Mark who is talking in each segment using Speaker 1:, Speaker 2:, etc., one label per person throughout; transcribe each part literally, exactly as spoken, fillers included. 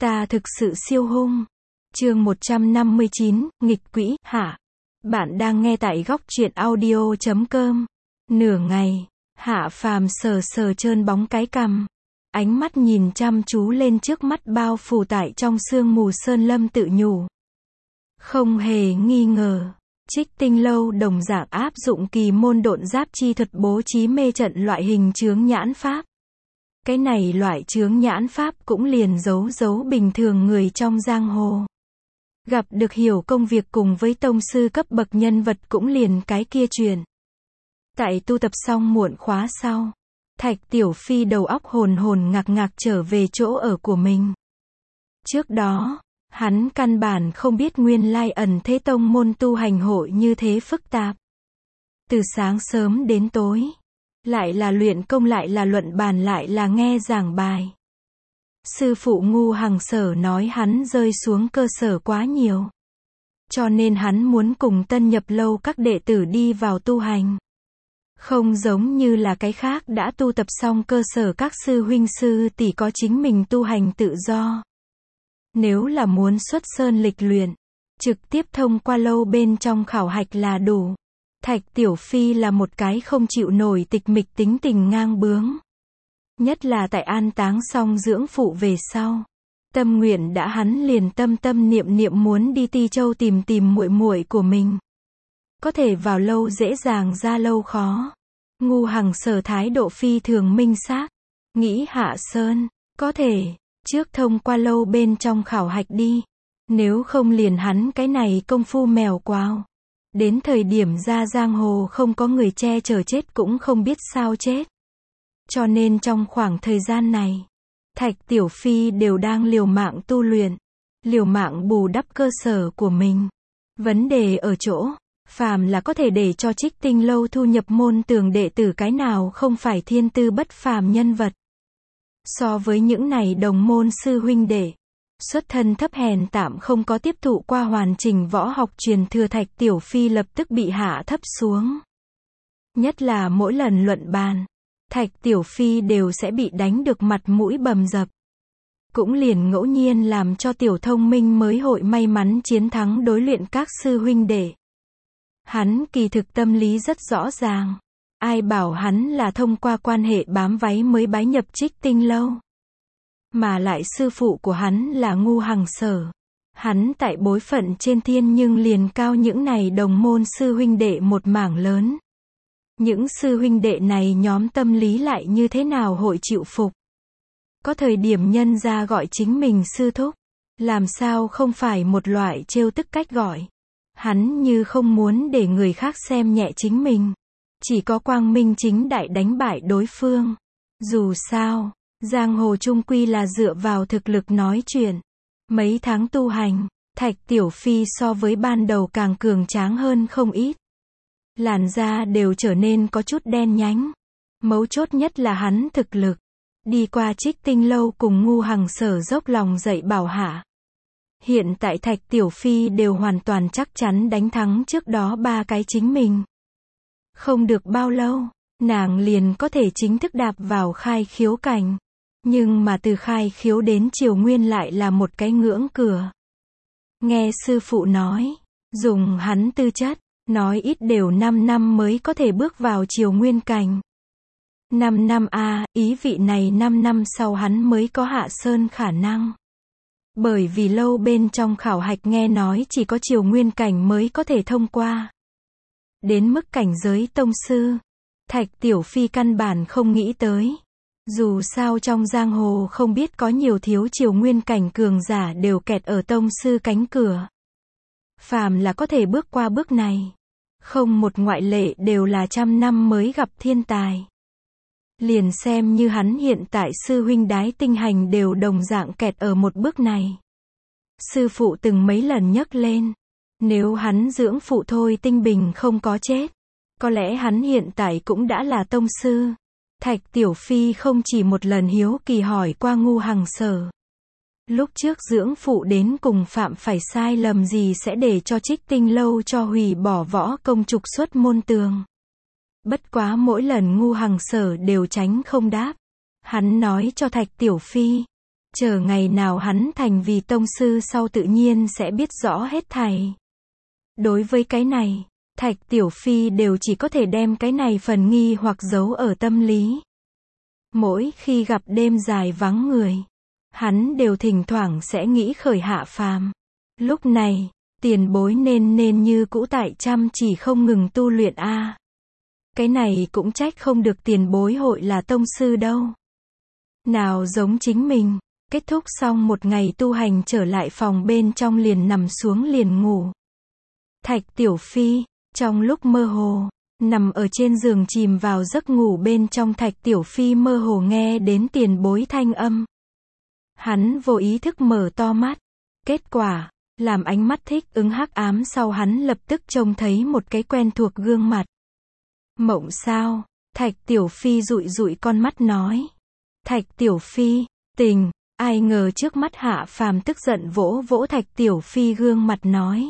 Speaker 1: Ta thực sự siêu hung. Chương một trăm năm mươi chín, nghịch quỹ, Hạ. Bạn đang nghe tại góc truyện audio chấm com. Nửa ngày, Hạ Phàm sờ sờ trơn bóng cái cằm. Ánh mắt nhìn chăm chú lên trước mắt bao phủ tại trong sương mù sơn lâm tự nhủ. Không hề nghi ngờ, Trích Tinh Lâu đồng dạng áp dụng kỳ môn độn giáp chi thuật bố trí mê trận loại hình chướng nhãn pháp. Cái này loại chướng nhãn pháp cũng liền giấu giấu bình thường người trong giang hồ. Gặp được hiểu công việc cùng với tông sư cấp bậc nhân vật cũng liền cái kia truyền. Tại tu tập xong muộn khóa sau, Thạch Tiểu Phi đầu óc hồn hồn ngạc ngạc trở về chỗ ở của mình. Trước đó, hắn căn bản không biết nguyên lai ẩn thế tông môn tu hành hội như thế phức tạp. Từ sáng sớm đến tối, lại là luyện công lại là luận bàn lại là nghe giảng bài. Sư phụ Ngu Hằng Sở nói hắn rơi xuống cơ sở quá nhiều. Cho nên hắn muốn cùng tân nhập lâu các đệ tử đi vào tu hành. Không giống như là cái khác đã tu tập xong cơ sở các sư huynh sư tỷ có chính mình tu hành tự do. Nếu là muốn xuất sơn lịch luyện, trực tiếp thông qua lâu bên trong khảo hạch là đủ. Thạch Tiểu Phi là một cái không chịu nổi tịch mịch tính tình ngang bướng. Nhất là tại an táng xong dưỡng phụ về sau. Tâm nguyện đã hắn liền tâm tâm niệm niệm muốn đi Ti Châu tìm tìm muội muội của mình. Có thể vào lâu dễ dàng ra lâu khó. Ngu Hằng Sở thái độ phi thường minh xác. Nghĩ hạ sơn, có thể, trước thông qua lâu bên trong khảo hạch đi. Nếu không liền hắn cái này công phu mèo quào. Đến thời điểm ra giang hồ không có người che chở chết cũng không biết sao chết. Cho nên trong khoảng thời gian này, Thạch Tiểu Phi đều đang liều mạng tu luyện, liều mạng bù đắp cơ sở của mình. Vấn đề ở chỗ, phàm là có thể để cho Trích Tinh Lâu thu nhập môn tường đệ tử cái nào không phải thiên tư bất phàm nhân vật. So với những này đồng môn sư huynh đệ, xuất thân thấp hèn tạm không có tiếp thụ qua hoàn chỉnh võ học truyền thừa, Thạch Tiểu Phi lập tức bị hạ thấp xuống. Nhất là mỗi lần luận bàn, Thạch Tiểu Phi đều sẽ bị đánh được mặt mũi bầm dập. Cũng liền ngẫu nhiên làm cho tiểu thông minh mới hội may mắn chiến thắng đối luyện các sư huynh đệ. Hắn kỳ thực tâm lý rất rõ ràng. Ai bảo hắn là thông qua quan hệ bám váy mới bái nhập Trích Tinh Lâu. Mà lại sư phụ của hắn là Ngu Hằng Sở. Hắn tại bối phận trên thiên nhưng liền cao những này đồng môn sư huynh đệ một mảng lớn. Những sư huynh đệ này nhóm tâm lý lại như thế nào hội chịu phục. Có thời điểm nhân ra gọi chính mình sư thúc, làm sao không phải một loại trêu tức cách gọi. Hắn như không muốn để người khác xem nhẹ chính mình, chỉ có quang minh chính đại đánh bại đối phương. Dù sao, giang hồ chung quy là dựa vào thực lực nói chuyện. Mấy tháng tu hành, Thạch Tiểu Phi so với ban đầu càng cường tráng hơn không ít. Làn da đều trở nên có chút đen nhánh. Mấu chốt nhất là hắn thực lực. Đi qua Trích Tinh Lâu cùng Ngu Hằng Sở dốc lòng dạy bảo hạ. Hiện tại Thạch Tiểu Phi đều hoàn toàn chắc chắn đánh thắng trước đó ba cái chính mình. Không được bao lâu, nàng liền có thể chính thức đạp vào khai khiếu cảnh. Nhưng mà từ khai khiếu đến triều nguyên lại là một cái ngưỡng cửa. Nghe sư phụ nói, dùng hắn tư chất, nói ít đều năm năm mới có thể bước vào triều nguyên cảnh. năm năm a, ý vị này năm năm sau hắn mới có hạ sơn khả năng. Bởi vì lâu bên trong khảo hạch nghe nói chỉ có triều nguyên cảnh mới có thể thông qua. Đến mức cảnh giới tông sư, Thạch Tiểu Phi căn bản không nghĩ tới. Dù sao trong giang hồ không biết có nhiều thiếu triều nguyên cảnh cường giả đều kẹt ở tông sư cánh cửa. Phàm là có thể bước qua bước này, không một ngoại lệ đều là trăm năm mới gặp thiên tài. Liền xem như hắn hiện tại sư huynh đái tinh hành đều đồng dạng kẹt ở một bước này. Sư phụ từng mấy lần nhắc lên, nếu hắn dưỡng phụ Thôi Tinh Bình không có chết, có lẽ hắn hiện tại cũng đã là tông sư. Thạch Tiểu Phi không chỉ một lần hiếu kỳ hỏi qua Ngu Hằng Sở. Lúc trước dưỡng phụ đến cùng phạm phải sai lầm gì sẽ để cho Trích Tinh Lâu cho hủy bỏ võ công trục xuất môn tường. Bất quá mỗi lần Ngu Hằng Sở đều tránh không đáp. Hắn nói cho Thạch Tiểu Phi, Chờ ngày nào hắn thành vì tông sư sau tự nhiên sẽ biết rõ hết thảy. Đối với cái này, Thạch Tiểu Phi đều chỉ có thể đem cái này phần nghi hoặc giấu ở tâm lý. Mỗi khi gặp đêm dài vắng người, hắn đều thỉnh thoảng sẽ nghĩ khởi Hạ Phàm. Lúc này, tiền bối nên nên như cũ tại chăm chỉ không ngừng tu luyện a. Cái này cũng trách không được tiền bối hội là tông sư đâu. Nào giống chính mình, kết thúc xong một ngày tu hành trở lại phòng bên trong liền nằm xuống liền ngủ. Thạch Tiểu Phi, trong lúc mơ hồ, nằm ở trên giường chìm vào giấc ngủ bên trong Thạch Tiểu Phi mơ hồ nghe đến tiền bối thanh âm. Hắn vô ý thức mở to mắt. Kết quả, làm ánh mắt thích ứng hắc ám sau hắn lập tức trông thấy một cái quen thuộc gương mặt. Mộng sao? Thạch Tiểu Phi dụi dụi con mắt nói. Thạch Tiểu Phi, tình, ai ngờ trước mắt Hạ Phàm tức giận vỗ vỗ Thạch Tiểu Phi gương mặt nói.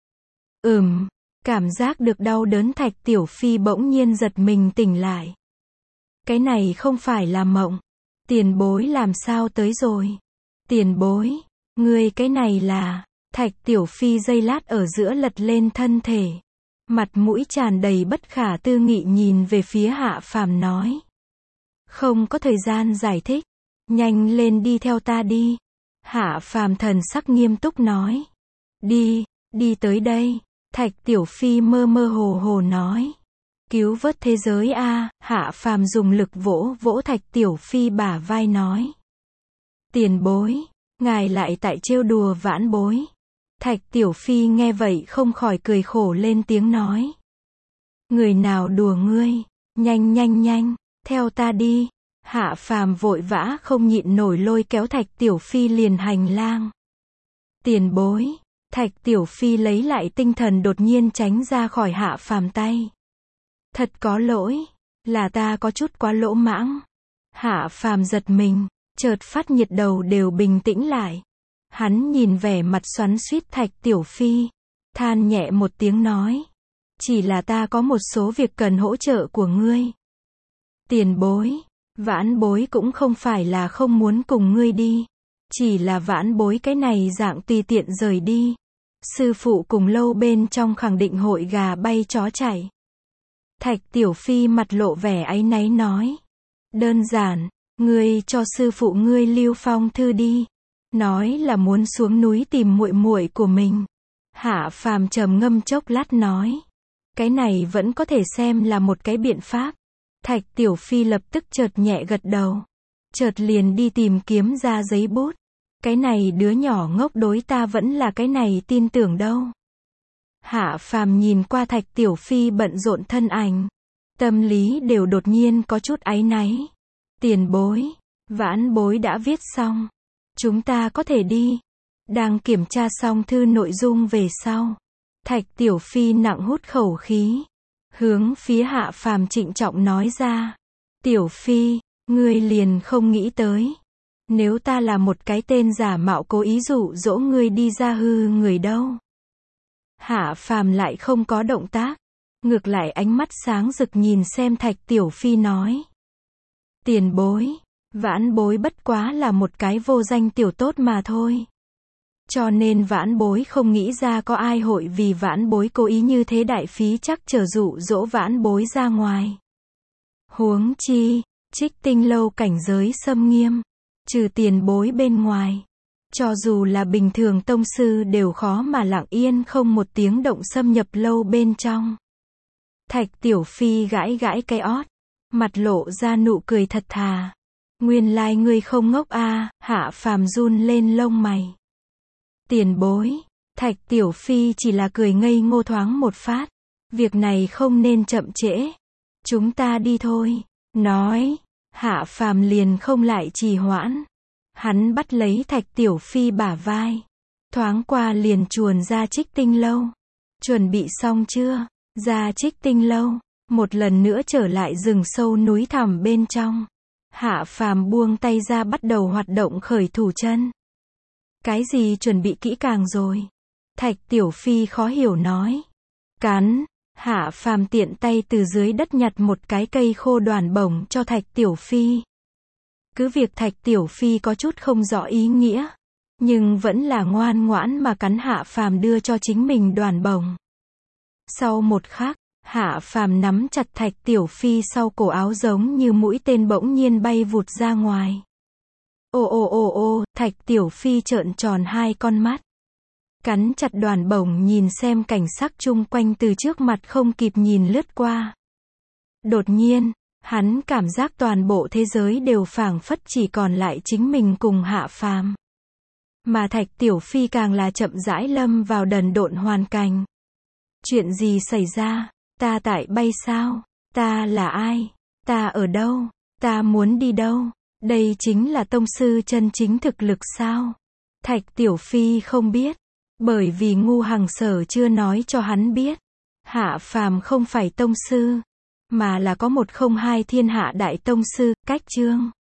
Speaker 1: Ừm, cảm giác được đau đớn Thạch Tiểu Phi bỗng nhiên giật mình tỉnh lại. Cái này không phải là mộng. Tiền bối làm sao tới rồi? Tiền bối, ngươi cái này là... Thạch Tiểu Phi giây lát ở giữa lật lên thân thể. Mặt mũi tràn đầy bất khả tư nghị nhìn về phía Hạ Phàm nói. Không có thời gian giải thích. Nhanh lên đi theo ta đi. Hạ Phàm thần sắc nghiêm túc nói. Đi, đi tới đây. Thạch Tiểu Phi mơ mơ hồ hồ nói. Cứu vớt thế giới a. Hạ Phàm dùng lực vỗ vỗ Thạch Tiểu Phi bả vai nói. Tiền bối, ngài lại tại trêu đùa vãn bối. Thạch Tiểu Phi nghe vậy không khỏi cười khổ lên tiếng nói. Người nào đùa ngươi, nhanh nhanh nhanh, theo ta đi. Hạ Phàm vội vã không nhịn nổi lôi kéo Thạch Tiểu Phi liền hành lang. Tiền bối, Thạch Tiểu Phi lấy lại tinh thần đột nhiên tránh ra khỏi Hạ Phàm tay. Thật có lỗi, là ta có chút quá lỗ mãng. Hạ Phàm giật mình, chợt phát nhiệt đầu đều bình tĩnh lại. Hắn nhìn vẻ mặt xoắn xuýt Thạch Tiểu Phi, than nhẹ một tiếng nói. Chỉ là ta có một số việc cần hỗ trợ của ngươi. Tiền bối, vãn bối cũng không phải là không muốn cùng ngươi đi. Chỉ là vãn bối cái này dạng tùy tiện rời đi. Sư phụ cùng lâu bên trong khẳng định hội gà bay chó chạy. Thạch Tiểu Phi mặt lộ vẻ áy náy nói. Đơn giản, ngươi cho sư phụ ngươi lưu phong thư đi. Nói là muốn xuống núi tìm muội muội của mình. Hạ Phàm trầm ngâm chốc lát nói. Cái này vẫn có thể xem là một cái biện pháp. Thạch Tiểu Phi lập tức chợt nhẹ gật đầu. Chợt liền đi tìm kiếm ra giấy bút. Cái này đứa nhỏ ngốc đối ta vẫn là cái này tin tưởng đâu. Hạ Phàm nhìn qua Thạch Tiểu Phi bận rộn thân ảnh. Tâm lý đều đột nhiên có chút áy náy. Tiền bối, vãn bối đã viết xong. Chúng ta có thể đi. Đang kiểm tra xong thư nội dung về sau. Thạch Tiểu Phi nặng hút khẩu khí. Hướng phía Hạ Phàm trịnh trọng nói ra. Tiểu Phi, ngươi liền không nghĩ tới. Nếu ta là một cái tên giả mạo cố ý dụ dỗ ngươi đi ra hư người đâu. Hạ Phàm lại không có động tác. Ngược lại ánh mắt sáng rực nhìn xem Thạch Tiểu Phi nói. Tiền bối, vãn bối bất quá là một cái vô danh tiểu tốt mà thôi. Cho nên vãn bối không nghĩ ra có ai hội vì vãn bối cố ý như thế đại phí chắc trở dụ dỗ vãn bối ra ngoài. Huống chi, Trích Tinh lâu cảnh giới xâm nghiêm, trừ tiền bối bên ngoài. Cho dù là bình thường tông sư đều khó mà lặng yên không một tiếng động xâm nhập lâu bên trong. Thạch Tiểu Phi gãi gãi cái ót, mặt lộ ra nụ cười thật thà. Nguyên lai ngươi không ngốc a. Hạ Phàm run lên lông mày. Tiền bối, Thạch Tiểu Phi chỉ là cười ngây ngô thoáng một phát. Việc này không nên chậm trễ. Chúng ta đi thôi. Nói, Hạ Phàm liền không lại trì hoãn. Hắn bắt lấy Thạch Tiểu Phi bả vai. Thoáng qua liền chuồn ra Trích Tinh lâu. Chuẩn bị xong chưa? Ra Trích Tinh lâu. Một lần nữa trở lại rừng sâu núi thẳm bên trong. Hạ Phàm buông tay ra bắt đầu hoạt động khởi thủ chân. Cái gì chuẩn bị kỹ càng rồi? Thạch Tiểu Phi khó hiểu nói. Cắn. Hạ Phàm tiện tay từ dưới đất nhặt một cái cây khô đoàn bổng cho Thạch Tiểu Phi. Cứ việc Thạch Tiểu Phi có chút không rõ ý nghĩa, nhưng vẫn là ngoan ngoãn mà cắn Hạ Phàm đưa cho chính mình đoàn bồng. Sau một khắc, Hạ Phàm nắm chặt Thạch Tiểu Phi sau cổ áo giống như mũi tên bỗng nhiên bay vụt ra ngoài. Ô ô ô ô, Thạch Tiểu Phi trợn tròn hai con mắt. Cắn chặt đoàn bổng nhìn xem cảnh sắc chung quanh từ trước mặt không kịp nhìn lướt qua. Đột nhiên, hắn cảm giác toàn bộ thế giới đều phảng phất chỉ còn lại chính mình cùng Hạ Phàm. Mà Thạch Tiểu Phi càng là chậm rãi lâm vào đần độn hoàn cảnh. Chuyện gì xảy ra? Ta tại bay sao? Ta là ai? Ta ở đâu? Ta muốn đi đâu? Đây chính là tông sư chân chính thực lực sao? Thạch Tiểu Phi không biết, bởi vì Ngu Hằng Sở chưa nói cho hắn biết. Hạ Phàm không phải tông sư, mà là có một không hai thiên hạ đại tông sư, Cách Chương.